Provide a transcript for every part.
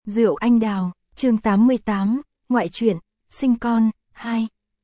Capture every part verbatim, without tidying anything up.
Rượu anh đào, chương tám mươi tám, ngoại truyện, sinh con, hai.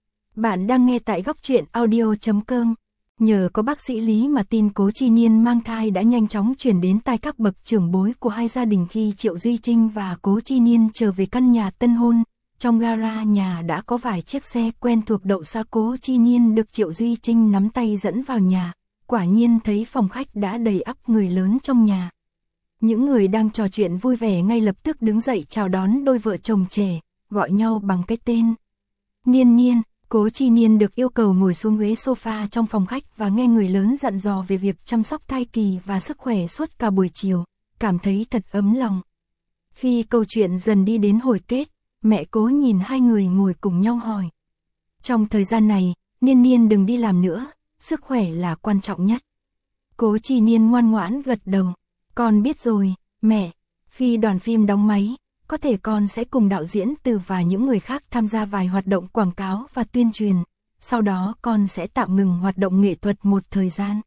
Bạn đang nghe tại góc truyện audio chấm com. Nhờ có bác sĩ Lý mà tin Cố Chi Niên mang thai đã nhanh chóng truyền đến tai các bậc trưởng bối của hai gia đình khi Triệu Duy Trinh và Cố Chi Niên trở về căn nhà tân hôn. Trong gara nhà đã có vài chiếc xe quen thuộc đậu xa. Cố Chi Niên được Triệu Duy Trinh nắm tay dẫn vào nhà. Quả nhiên thấy phòng khách đã đầy ắp người lớn trong nhà. Những người đang trò chuyện vui vẻ ngay lập tức đứng dậy chào đón đôi vợ chồng trẻ, gọi nhau bằng cái tên. Niên Niên, Cố Chi Niên được yêu cầu ngồi xuống ghế sofa trong phòng khách và nghe người lớn dặn dò về việc chăm sóc thai kỳ và sức khỏe suốt cả buổi chiều, cảm thấy thật ấm lòng. Khi câu chuyện dần đi đến hồi kết, mẹ Cố nhìn hai người ngồi cùng nhau hỏi. Trong thời gian này, Niên Niên đừng đi làm nữa, sức khỏe là quan trọng nhất. Cố Chi Niên ngoan ngoãn gật đầu. Con biết rồi, mẹ. Khi đoàn phim đóng máy, có thể con sẽ cùng đạo diễn Từ và những người khác tham gia vài hoạt động quảng cáo và tuyên truyền. Sau đó con sẽ tạm ngừng hoạt động nghệ thuật một thời gian.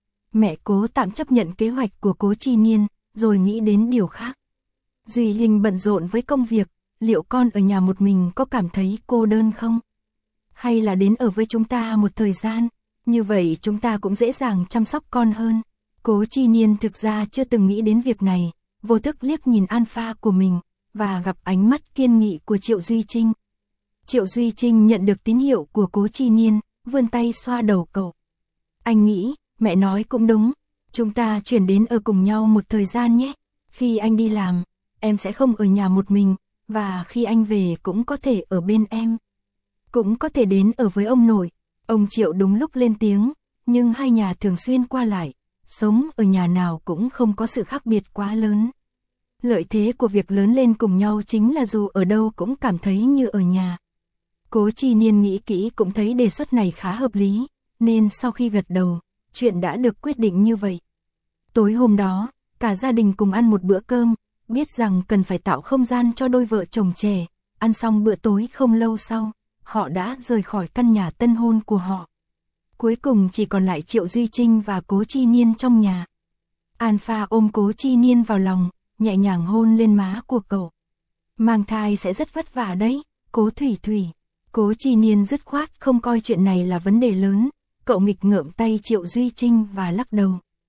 Mẹ Cố tạm chấp nhận kế hoạch của Cố Chi Niên, rồi nghĩ đến điều khác. Duy Linh bận rộn với công việc, liệu con ở nhà một mình có cảm thấy cô đơn không? Hay là đến ở với chúng ta một thời gian, như vậy chúng ta cũng dễ dàng chăm sóc con hơn. Cố Chi Niên thực ra chưa từng nghĩ đến việc này, vô thức liếc nhìn alpha của mình, và gặp ánh mắt kiên nghị của Triệu Duy Trinh. Triệu Duy Trinh nhận được tín hiệu của Cố Chi Niên, vươn tay xoa đầu cậu. Anh nghĩ, mẹ nói cũng đúng, chúng ta chuyển đến ở cùng nhau một thời gian nhé. Khi anh đi làm, em sẽ không ở nhà một mình, và khi anh về cũng có thể ở bên em. Cũng có thể đến ở với ông nội. Ông Triệu đúng lúc lên tiếng, nhưng hai nhà thường xuyên qua lại. Sống ở nhà nào cũng không có sự khác biệt quá lớn. Lợi thế của việc lớn lên cùng nhau chính là dù ở đâu cũng cảm thấy như ở nhà. Cố Chi Niên nghĩ kỹ cũng thấy đề xuất này khá hợp lý, nên sau khi gật đầu, chuyện đã được quyết định như vậy. Tối hôm đó, cả gia đình cùng ăn một bữa cơm, biết rằng cần phải tạo không gian cho đôi vợ chồng trẻ. Ăn xong bữa tối không lâu sau, họ đã rời khỏi căn nhà tân hôn của họ. Cuối cùng chỉ còn lại Triệu Duy Trinh và Cố Chi Niên trong nhà. Alpha ôm Cố Chi Niên vào lòng, nhẹ nhàng hôn lên má của cậu. Mang thai sẽ rất vất vả đấy, Cố Thủy Thủy. Cố Chi Niên dứt khoát không coi chuyện này là vấn đề lớn. Cậu nghịch ngợm tay Triệu Duy Trinh và lắc đầu.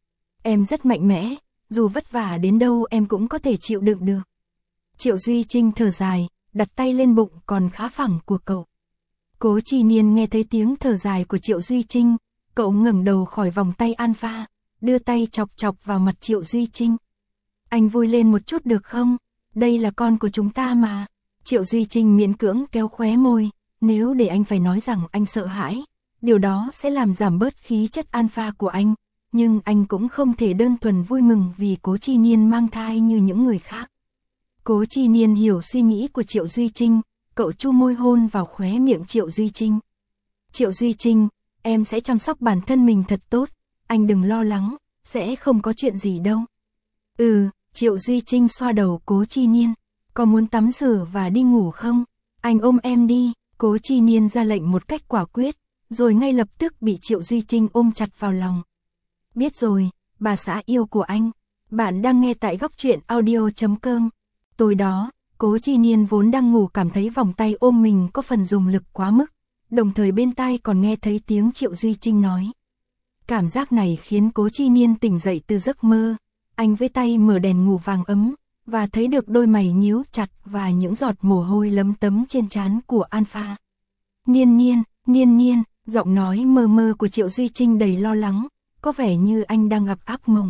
Em rất mạnh mẽ, dù vất vả đến đâu em cũng có thể chịu đựng được. Triệu Duy Trinh thở dài, đặt tay lên bụng còn khá phẳng của cậu. Cố Chi Niên nghe thấy tiếng thở dài của Triệu Duy Trinh, cậu ngẩng đầu khỏi vòng tay alpha, đưa tay chọc chọc vào mặt Triệu Duy Trinh. Anh vui lên một chút được không? Đây là con của chúng ta mà. Triệu Duy Trinh miễn cưỡng kéo khóe môi, nếu để anh phải nói rằng anh sợ hãi, điều đó sẽ làm giảm bớt khí chất alpha của anh, nhưng anh cũng không thể đơn thuần vui mừng vì Cố Chi Niên mang thai như những người khác. Cố Chi Niên hiểu suy nghĩ của Triệu Duy Trinh. Cậu chu môi hôn vào khóe miệng Triệu Duy Trinh. Triệu Duy Trinh, em sẽ chăm sóc bản thân mình thật tốt, anh đừng lo lắng, sẽ không có chuyện gì đâu. Ừ, Triệu Duy Trinh xoa đầu Cố Chi Niên, có muốn tắm rửa và đi ngủ không? Anh ôm em đi. Cố Chi Niên ra lệnh một cách quả quyết, rồi ngay lập tức bị Triệu Duy Trinh ôm chặt vào lòng. Biết rồi, bà xã yêu của anh. Bạn đang nghe tại góc truyện audio chấm com. Tối đó, Cố Chi Niên vốn đang ngủ cảm thấy vòng tay ôm mình có phần dùng lực quá mức, đồng thời bên tai còn nghe thấy tiếng Triệu Duy Trinh nói. Cảm giác này khiến Cố Chi Niên tỉnh dậy từ giấc mơ, anh với tay mở đèn ngủ vàng ấm, và thấy được đôi mày nhíu chặt và những giọt mồ hôi lấm tấm trên trán của alpha. Niên Niên, Niên Niên, giọng nói mơ mơ của Triệu Duy Trinh đầy lo lắng, có vẻ như anh đang gặp ác mộng.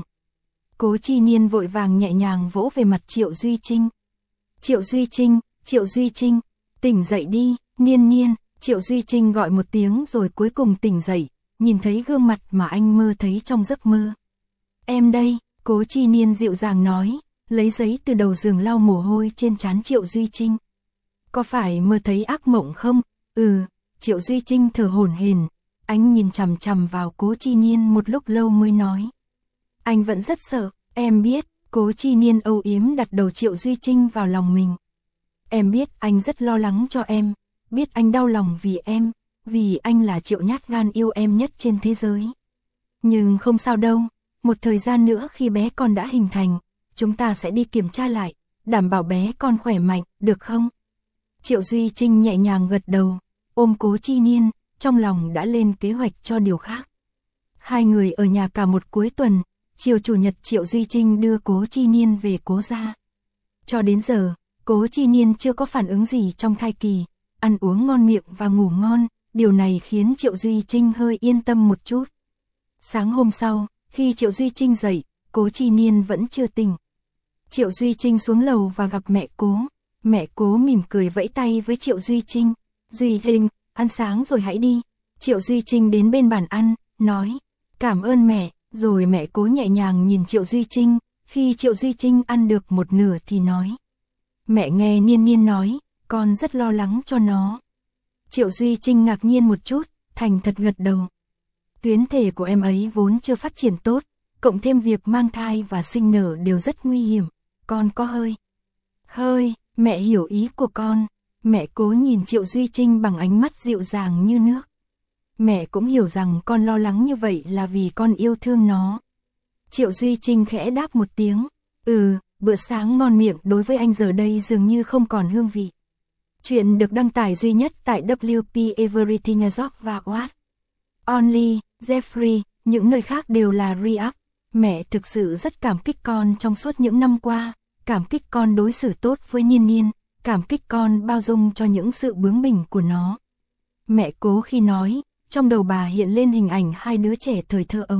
Cố Chi Niên vội vàng nhẹ nhàng vỗ về mặt Triệu Duy Trinh. Triệu Duy Trinh, Triệu Duy Trinh, tỉnh dậy đi, Niên Niên. Triệu Duy Trinh gọi một tiếng rồi cuối cùng tỉnh dậy, nhìn thấy gương mặt mà anh mơ thấy trong giấc mơ. Em đây, Cố Chi Niên dịu dàng nói, lấy giấy từ đầu giường lau mồ hôi trên trán Triệu Duy Trinh. Có phải mơ thấy ác mộng không? Ừ, Triệu Duy Trinh thở hổn hển, anh nhìn chằm chằm vào Cố Chi Niên một lúc lâu mới nói. Anh vẫn rất sợ, em biết. Cố Chi Niên âu yếm đặt đầu Triệu Duy Trinh vào lòng mình. Em biết anh rất lo lắng cho em, biết anh đau lòng vì em, vì anh là Triệu nhát gan yêu em nhất trên thế giới. Nhưng không sao đâu, một thời gian nữa khi bé con đã hình thành, chúng ta sẽ đi kiểm tra lại, đảm bảo bé con khỏe mạnh, được không? Triệu Duy Trinh nhẹ nhàng gật đầu, ôm Cố Chi Niên, trong lòng đã lên kế hoạch cho điều khác. Hai người ở nhà cả một cuối tuần, chiều chủ nhật Triệu Duy Trinh đưa Cố Chi Niên về Cố gia. Cho đến giờ, Cố Chi Niên chưa có phản ứng gì trong thai kỳ, ăn uống ngon miệng và ngủ ngon, điều này khiến Triệu Duy Trinh hơi yên tâm một chút. Sáng hôm sau, khi Triệu Duy Trinh dậy, Cố Chi Niên vẫn chưa tỉnh. Triệu Duy Trinh xuống lầu và gặp mẹ Cố. Mẹ Cố mỉm cười vẫy tay với Triệu Duy Trinh. Duy Trinh, ăn sáng rồi hãy đi. Triệu Duy Trinh đến bên bàn ăn, nói, cảm ơn mẹ, rồi mẹ Cố nhẹ nhàng nhìn Triệu Duy Trinh. Khi Triệu Duy Trinh ăn được một nửa thì nói, mẹ nghe Niên Niên nói, con rất lo lắng cho nó. Triệu Duy Trinh ngạc nhiên một chút, thành thật gật đầu. Tuyến thể của em ấy vốn chưa phát triển tốt, cộng thêm việc mang thai và sinh nở đều rất nguy hiểm, con có hơi. Hơi, mẹ hiểu ý của con. Mẹ Cố nhìn Triệu Duy Trinh bằng ánh mắt dịu dàng như nước. Mẹ cũng hiểu rằng con lo lắng như vậy là vì con yêu thương nó. Triệu Duy Trinh khẽ đáp một tiếng, ừ, bữa sáng ngon miệng đối với anh giờ đây dường như không còn hương vị. Chuyện được đăng tải duy nhất tại vê kép Everything Azok và What Only, Jeffrey, những nơi khác đều là re-up. Mẹ thực sự rất cảm kích con trong suốt những năm qua, cảm kích con đối xử tốt với Niên Niên, cảm kích con bao dung cho những sự bướng bỉnh của nó. Mẹ Cố khi nói, trong đầu bà hiện lên hình ảnh hai đứa trẻ thời thơ ấu.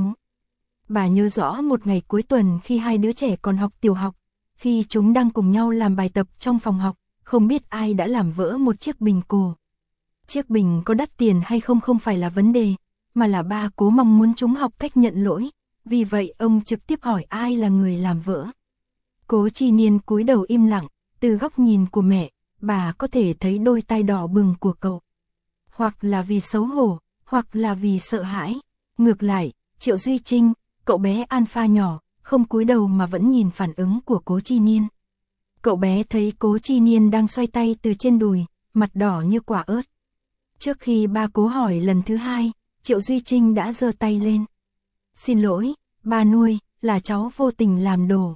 Bà nhớ rõ một ngày cuối tuần khi hai đứa trẻ còn học tiểu học, khi chúng đang cùng nhau làm bài tập trong phòng học, không biết ai đã làm vỡ một chiếc bình cổ. Chiếc bình có đắt tiền hay không không phải là vấn đề, mà là ba Cố mong muốn chúng học cách nhận lỗi, vì vậy ông trực tiếp hỏi ai là người làm vỡ. Cố Chi Niên cúi đầu im lặng, từ góc nhìn của mẹ, bà có thể thấy đôi tai đỏ bừng của cậu. Hoặc là vì xấu hổ, hoặc là vì sợ hãi. Ngược lại, Triệu Duy Trinh, cậu bé alpha nhỏ, không cúi đầu mà vẫn nhìn phản ứng của Cố Chi Niên. Cậu bé thấy Cố Chi Niên đang xoay tay từ trên đùi, mặt đỏ như quả ớt. Trước khi ba Cố hỏi lần thứ hai, Triệu Duy Trinh đã giơ tay lên. Xin lỗi, ba nuôi, là cháu vô tình làm đổ.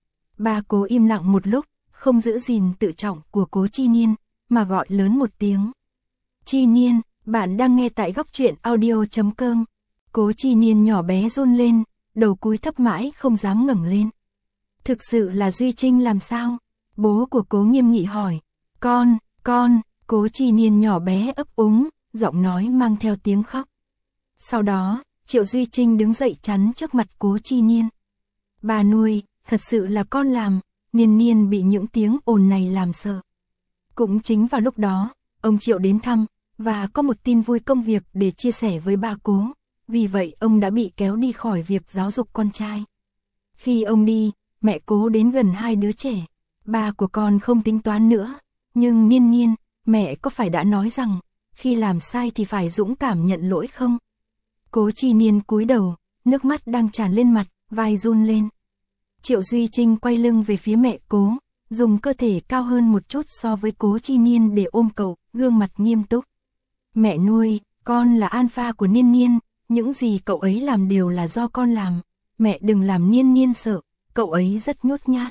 Ba Cố im lặng một lúc, không giữ gìn tự trọng của Cố Chi Niên, mà gọi lớn một tiếng. Chi Niên, bạn đang nghe tại góc truyện audio chấm com. Cố Chi Niên nhỏ bé run lên, đầu cúi thấp mãi không dám ngẩng lên. Thực sự là Duy Trinh làm sao? Bố của Cố nghiêm nghị hỏi. Con, con, Cố Chi Niên nhỏ bé ấp úng, giọng nói mang theo tiếng khóc. Sau đó, Triệu Duy Trinh đứng dậy chắn trước mặt Cố Chi Niên. Bà nuôi, thật sự là con làm. Niên Niên bị những tiếng ồn này làm sợ. Cũng chính vào lúc đó, ông Triệu đến thăm, và có một tin vui công việc để chia sẻ với ba Cố. Vì vậy ông đã bị kéo đi khỏi việc giáo dục con trai. Khi ông đi, mẹ Cố đến gần hai đứa trẻ. Ba của con không tính toán nữa. Nhưng Niên Niên, mẹ có phải đã nói rằng, khi làm sai thì phải dũng cảm nhận lỗi không? Cố Chi Niên cúi đầu, nước mắt đang tràn lên mặt, vai run lên. Triệu Duy Trinh quay lưng về phía mẹ Cố, dùng cơ thể cao hơn một chút so với Cố Chi Niên để ôm cậu, gương mặt nghiêm túc. Mẹ nuôi, con là alpha của Niên Niên, những gì cậu ấy làm đều là do con làm. Mẹ đừng làm Niên Niên sợ, cậu ấy rất nhút nhát.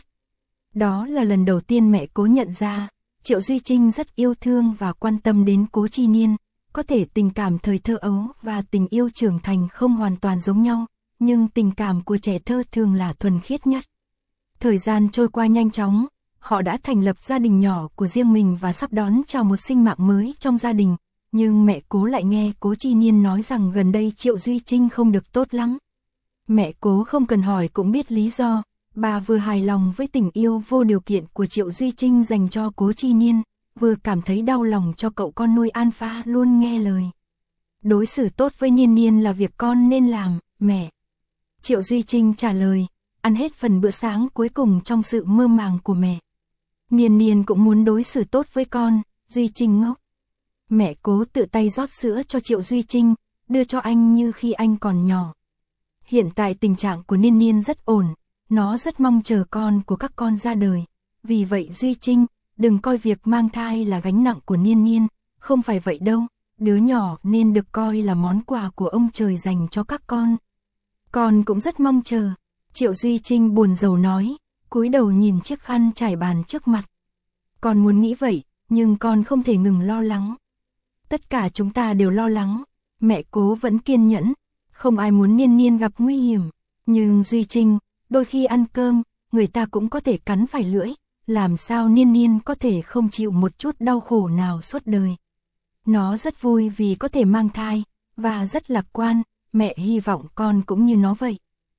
Đó là lần đầu tiên mẹ Cố nhận ra, Triệu Duy Trinh rất yêu thương và quan tâm đến Cố Chi Niên. Có thể tình cảm thời thơ ấu và tình yêu trưởng thành không hoàn toàn giống nhau, nhưng tình cảm của trẻ thơ thường là thuần khiết nhất. Thời gian trôi qua nhanh chóng, họ đã thành lập gia đình nhỏ của riêng mình và sắp đón chào một sinh mạng mới trong gia đình. Nhưng mẹ Cố lại nghe Cố Chi Niên nói rằng gần đây Triệu Duy Trinh không được tốt lắm. Mẹ Cố không cần hỏi cũng biết lý do, bà vừa hài lòng với tình yêu vô điều kiện của Triệu Duy Trinh dành cho Cố Chi Niên, vừa cảm thấy đau lòng cho cậu con nuôi alpha luôn nghe lời. Đối xử tốt với Niên Niên là việc con nên làm, mẹ. Triệu Duy Trinh trả lời, ăn hết phần bữa sáng cuối cùng trong sự mơ màng của mẹ. Niên Niên cũng muốn đối xử tốt với con, Duy Trinh ngốc. Mẹ Cố tự tay rót sữa cho Triệu Duy Trinh, đưa cho anh như khi anh còn nhỏ. Hiện tại tình trạng của Niên Niên rất ổn, nó rất mong chờ con của các con ra đời. Vì vậy Duy Trinh, đừng coi việc mang thai là gánh nặng của Niên Niên, không phải vậy đâu, đứa nhỏ nên được coi là món quà của ông trời dành cho các con. Con cũng rất mong chờ, Triệu Duy Trinh buồn rầu nói, cúi đầu nhìn chiếc khăn trải bàn trước mặt. Con muốn nghĩ vậy, nhưng con không thể ngừng lo lắng. Tất cả chúng ta đều lo lắng, mẹ Cố vẫn kiên nhẫn, không ai muốn Niên Niên gặp nguy hiểm. Nhưng Duy Trinh, đôi khi ăn cơm, người ta cũng có thể cắn phải lưỡi, làm sao Niên Niên có thể không chịu một chút đau khổ nào suốt đời. Nó rất vui vì có thể mang thai, và rất lạc quan, mẹ hy vọng con cũng như nó vậy.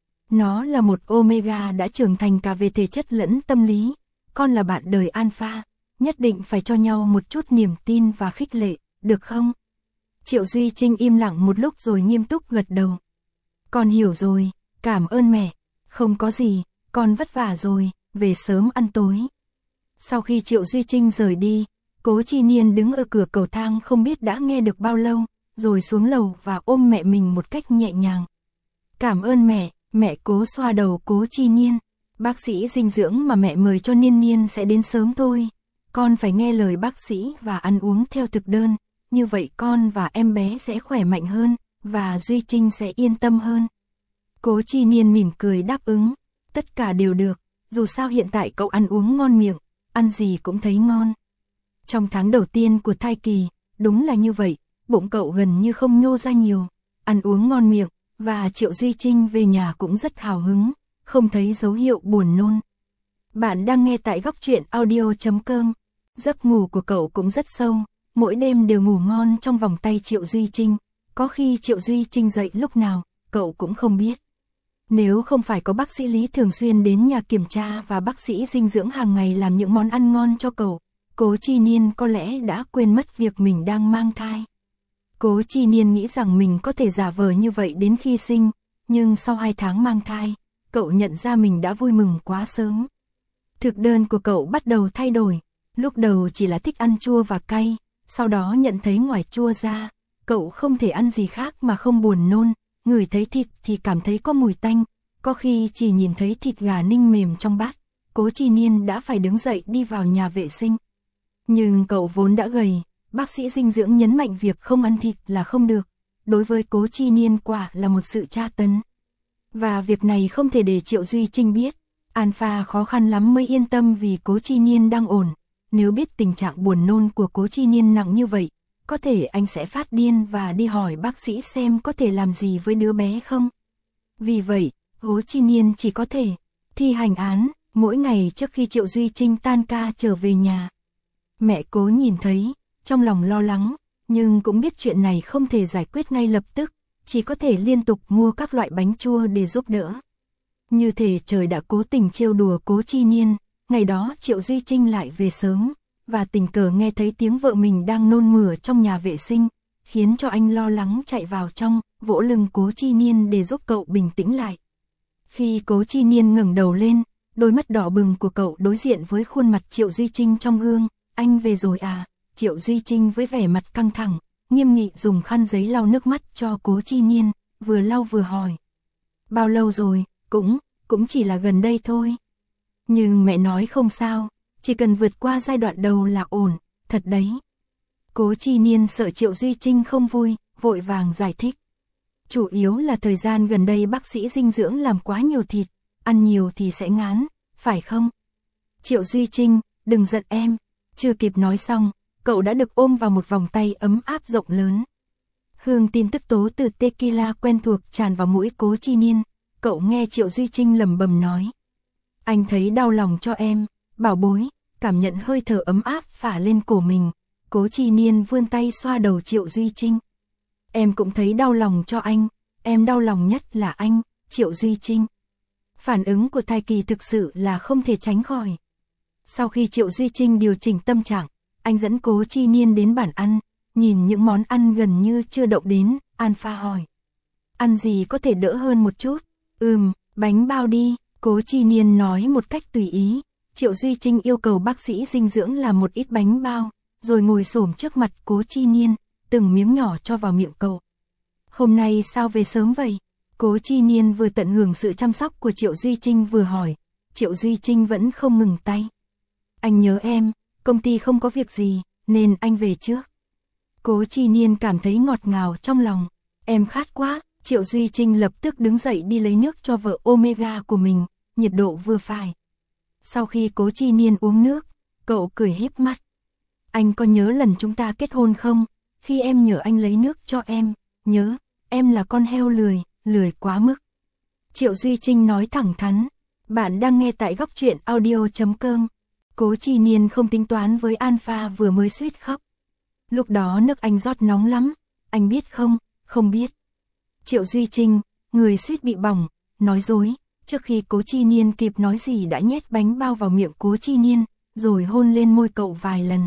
Nó là một Omega đã trưởng thành cả về thể chất lẫn tâm lý, con là bạn đời Alpha, nhất định phải cho nhau một chút niềm tin và khích lệ, được không? Triệu Duy Trinh im lặng một lúc rồi nghiêm túc gật đầu. Con hiểu rồi, cảm ơn mẹ, không có gì, con vất vả rồi, về sớm ăn tối. Sau khi Triệu Duy Trinh rời đi, Cố Chi Niên đứng ở cửa cầu thang không biết đã nghe được bao lâu, rồi xuống lầu và ôm mẹ mình một cách nhẹ nhàng. Cảm ơn mẹ, mẹ Cố xoa đầu Cố Chi Niên. Bác sĩ dinh dưỡng mà mẹ mời cho Niên Niên sẽ đến sớm thôi. Con phải nghe lời bác sĩ và ăn uống theo thực đơn, như vậy con và em bé sẽ khỏe mạnh hơn, và Duy Trinh sẽ yên tâm hơn. Cố Chi Niên mỉm cười đáp ứng, tất cả đều được, dù sao hiện tại cậu ăn uống ngon miệng, ăn gì cũng thấy ngon. Trong tháng đầu tiên của thai kỳ, đúng là như vậy, bụng cậu gần như không nhô ra nhiều, ăn uống ngon miệng, và Triệu Duy Trinh về nhà cũng rất hào hứng, không thấy dấu hiệu buồn nôn. Bạn đang nghe tại góc truyện audio chấm com. Giấc ngủ của cậu cũng rất sâu, mỗi đêm đều ngủ ngon trong vòng tay Triệu Duy Trinh, có khi Triệu Duy Trinh dậy lúc nào, cậu cũng không biết. Nếu không phải có bác sĩ Lý thường xuyên đến nhà kiểm tra và bác sĩ dinh dưỡng hàng ngày làm những món ăn ngon cho cậu, Cố Chi Niên có lẽ đã quên mất việc mình đang mang thai. Cố Chi Niên nghĩ rằng mình có thể giả vờ như vậy đến khi sinh, nhưng sau hai tháng mang thai, cậu nhận ra mình đã vui mừng quá sớm. Thực đơn của cậu bắt đầu thay đổi, lúc đầu chỉ là thích ăn chua và cay, sau đó nhận thấy ngoài chua ra, cậu không thể ăn gì khác mà không buồn nôn, ngửi thấy thịt thì cảm thấy có mùi tanh, có khi chỉ nhìn thấy thịt gà ninh mềm trong bát, Cố Chi Niên đã phải đứng dậy đi vào nhà vệ sinh. Nhưng cậu vốn đã gầy, bác sĩ dinh dưỡng nhấn mạnh việc không ăn thịt là không được, đối với Cố Chi Niên quả là một sự tra tấn. Và việc này không thể để Triệu Duy Trinh biết, Alpha khó khăn lắm mới yên tâm vì Cố Chi Niên đang ổn, nếu biết tình trạng buồn nôn của Cố Chi Niên nặng như vậy, có thể anh sẽ phát điên và đi hỏi bác sĩ xem có thể làm gì với đứa bé không. Vì vậy, Cố Chi Niên chỉ có thể thi hành án mỗi ngày trước khi Triệu Duy Trinh tan ca trở về nhà. Mẹ Cố nhìn thấy, trong lòng lo lắng, nhưng cũng biết chuyện này không thể giải quyết ngay lập tức, chỉ có thể liên tục mua các loại bánh chua để giúp đỡ. Như thể trời đã cố tình trêu đùa Cố Chi Niên, ngày đó Triệu Duy Trinh lại về sớm, và tình cờ nghe thấy tiếng vợ mình đang nôn mửa trong nhà vệ sinh, khiến cho anh lo lắng chạy vào trong, vỗ lưng Cố Chi Niên để giúp cậu bình tĩnh lại. Khi Cố Chi Niên ngẩng đầu lên, đôi mắt đỏ bừng của cậu đối diện với khuôn mặt Triệu Duy Trinh trong gương, anh về rồi à? Triệu Duy Trinh với vẻ mặt căng thẳng, nghiêm nghị dùng khăn giấy lau nước mắt cho Cố Chi Niên, vừa lau vừa hỏi. Bao lâu rồi? Cũng, cũng chỉ là gần đây thôi. Nhưng mẹ nói không sao, chỉ cần vượt qua giai đoạn đầu là ổn, thật đấy. Cố Chi Niên sợ Triệu Duy Trinh không vui, vội vàng giải thích. Chủ yếu là thời gian gần đây bác sĩ dinh dưỡng làm quá nhiều thịt, ăn nhiều thì sẽ ngán, phải không? Triệu Duy Trinh, đừng giận em. Chưa kịp nói xong, cậu đã được ôm vào một vòng tay ấm áp rộng lớn. Hương tin tức tố từ tequila quen thuộc tràn vào mũi Cố Chi Niên, cậu nghe Triệu Duy Trinh lẩm bẩm nói. Anh thấy đau lòng cho em, bảo bối, cảm nhận hơi thở ấm áp phả lên cổ mình, Cố Chi Niên vươn tay xoa đầu Triệu Duy Trinh. Em cũng thấy đau lòng cho anh, em đau lòng nhất là anh, Triệu Duy Trinh. Phản ứng của thai kỳ thực sự là không thể tránh khỏi. Sau khi Triệu Duy Trinh điều chỉnh tâm trạng, anh dẫn Cố Chi Niên đến bàn ăn, nhìn những món ăn gần như chưa động đến, Alpha hỏi. Ăn gì có thể đỡ hơn một chút? Ừm, bánh bao đi, Cố Chi Niên nói một cách tùy ý. Triệu Duy Trinh yêu cầu bác sĩ dinh dưỡng làm một ít bánh bao, rồi ngồi xổm trước mặt Cố Chi Niên, từng miếng nhỏ cho vào miệng cậu. Hôm nay sao về sớm vậy? Cố Chi Niên vừa tận hưởng sự chăm sóc của Triệu Duy Trinh vừa hỏi. Triệu Duy Trinh vẫn không ngừng tay. Anh nhớ em, công ty không có việc gì, nên anh về trước. Cố Chi Niên cảm thấy ngọt ngào trong lòng. Em khát quá. Triệu Duy Trinh lập tức đứng dậy đi lấy nước cho vợ Omega của mình, nhiệt độ vừa phải. Sau khi Cố Chi Niên uống nước, cậu cười híp mắt. Anh có nhớ lần chúng ta kết hôn không? Khi em nhờ anh lấy nước cho em, nhớ, em là con heo lười, lười quá mức. Triệu Duy Trinh nói thẳng thắn. Bạn đang nghe tại góc truyện audio chấm com. Cố Chi Niên không tính toán với Alpha vừa mới suýt khóc. Lúc đó nước anh rót nóng lắm, anh biết không? Không biết. Triệu Duy Trinh, người suýt bị bỏng, nói dối. Trước khi Cố Chi Niên kịp nói gì đã nhét bánh bao vào miệng Cố Chi Niên, rồi hôn lên môi cậu vài lần.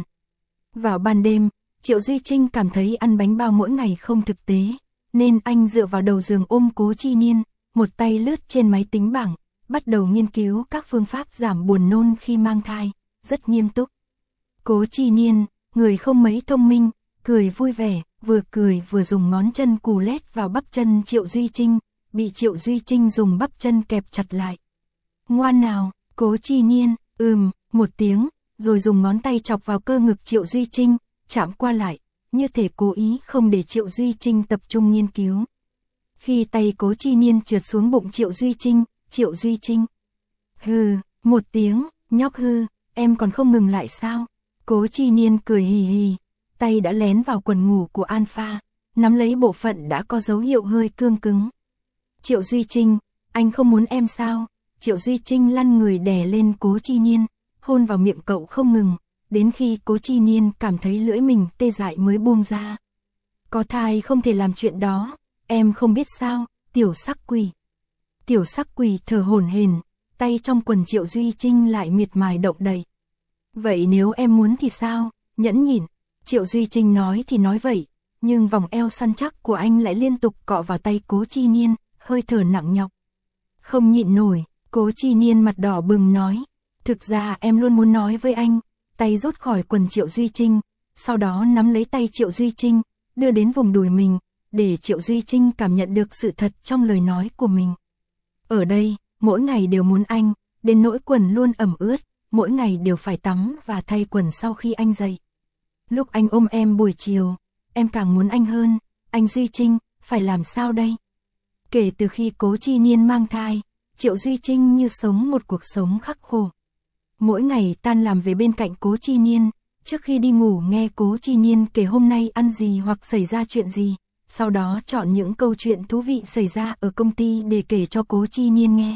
Vào ban đêm, Triệu Duy Trinh cảm thấy ăn bánh bao mỗi ngày không thực tế, nên anh dựa vào đầu giường ôm Cố Chi Niên, một tay lướt trên máy tính bảng, bắt đầu nghiên cứu các phương pháp giảm buồn nôn khi mang thai, rất nghiêm túc. Cố Chi Niên, người không mấy thông minh, cười vui vẻ, vừa cười vừa dùng ngón chân cù lét vào bắp chân Triệu Duy Trinh, bị Triệu Duy Trinh dùng bắp chân kẹp chặt lại. Ngoan nào, Cố Chi Niên, ừm, một tiếng, rồi dùng ngón tay chọc vào cơ ngực Triệu Duy Trinh, chạm qua lại, như thể cố ý không để Triệu Duy Trinh tập trung nghiên cứu. Khi tay Cố Chi Niên trượt xuống bụng Triệu Duy Trinh, Triệu Duy Trinh. Hừ, một tiếng, nhóc hư, em còn không ngừng lại sao? Cố Chi Niên cười hì hì, tay đã lén vào quần ngủ của Alpha, nắm lấy bộ phận đã có dấu hiệu hơi cương cứng. Triệu Duy Trinh, anh không muốn em sao? Triệu Duy Trinh lăn người đè lên Cố Chi Niên, hôn vào miệng cậu không ngừng, đến khi Cố Chi Niên cảm thấy lưỡi mình tê dại mới buông ra. Có thai không thể làm chuyện đó, em không biết sao, tiểu sắc quỷ. Tiểu sắc quỷ thở hổn hển, tay trong quần Triệu Duy Trinh lại miệt mài động đậy. Vậy nếu em muốn thì sao? Nhẫn nhịn. Triệu Duy Trinh nói thì nói vậy, nhưng vòng eo săn chắc của anh lại liên tục cọ vào tay Cố Chi Niên, hơi thở nặng nhọc. Không nhịn nổi, Cố Chi Niên mặt đỏ bừng nói. Thực ra em luôn muốn nói với anh. Tay rút khỏi quần Triệu Duy Trinh, sau đó nắm lấy tay Triệu Duy Trinh, đưa đến vùng đùi mình, để Triệu Duy Trinh cảm nhận được sự thật trong lời nói của mình. Ở đây, mỗi ngày đều muốn anh, đến nỗi quần luôn ẩm ướt, mỗi ngày đều phải tắm và thay quần sau khi anh dậy. Lúc anh ôm em buổi chiều, em càng muốn anh hơn. Anh Duy Trinh, phải làm sao đây? Kể từ khi Cố Chi Niên mang thai, Triệu Duy Trinh như sống một cuộc sống khắc khổ. Mỗi ngày tan làm về bên cạnh Cố Chi Niên, trước khi đi ngủ nghe Cố Chi Niên kể hôm nay ăn gì hoặc xảy ra chuyện gì, sau đó chọn những câu chuyện thú vị xảy ra ở công ty để kể cho Cố Chi Niên nghe.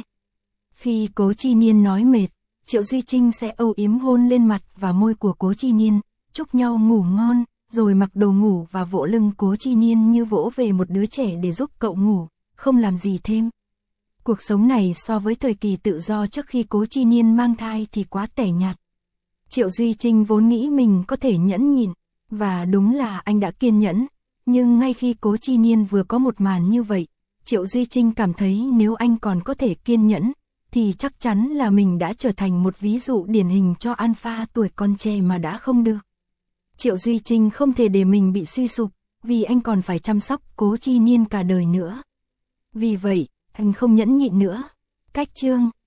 Khi Cố Chi Niên nói mệt, Triệu Duy Trinh sẽ âu yếm hôn lên mặt và môi của Cố Chi Niên, chúc nhau ngủ ngon, rồi mặc đồ ngủ và vỗ lưng Cố Chi Niên như vỗ về một đứa trẻ để giúp cậu ngủ, không làm gì thêm. Cuộc sống này so với thời kỳ tự do trước khi Cố Chi Niên mang thai thì quá tẻ nhạt. Triệu Duy Trinh vốn nghĩ mình có thể nhẫn nhịn, và đúng là anh đã kiên nhẫn, nhưng ngay khi Cố Chi Niên vừa có một màn như vậy, Triệu Duy Trinh cảm thấy nếu anh còn có thể kiên nhẫn, thì chắc chắn là mình đã trở thành một ví dụ điển hình cho Alpha tuổi con trẻ mà đã không được. Triệu Duy Trinh không thể để mình bị suy sụp, vì anh còn phải chăm sóc Cố Chi Niên cả đời nữa. Vì vậy, anh không nhẫn nhịn nữa. Cách chương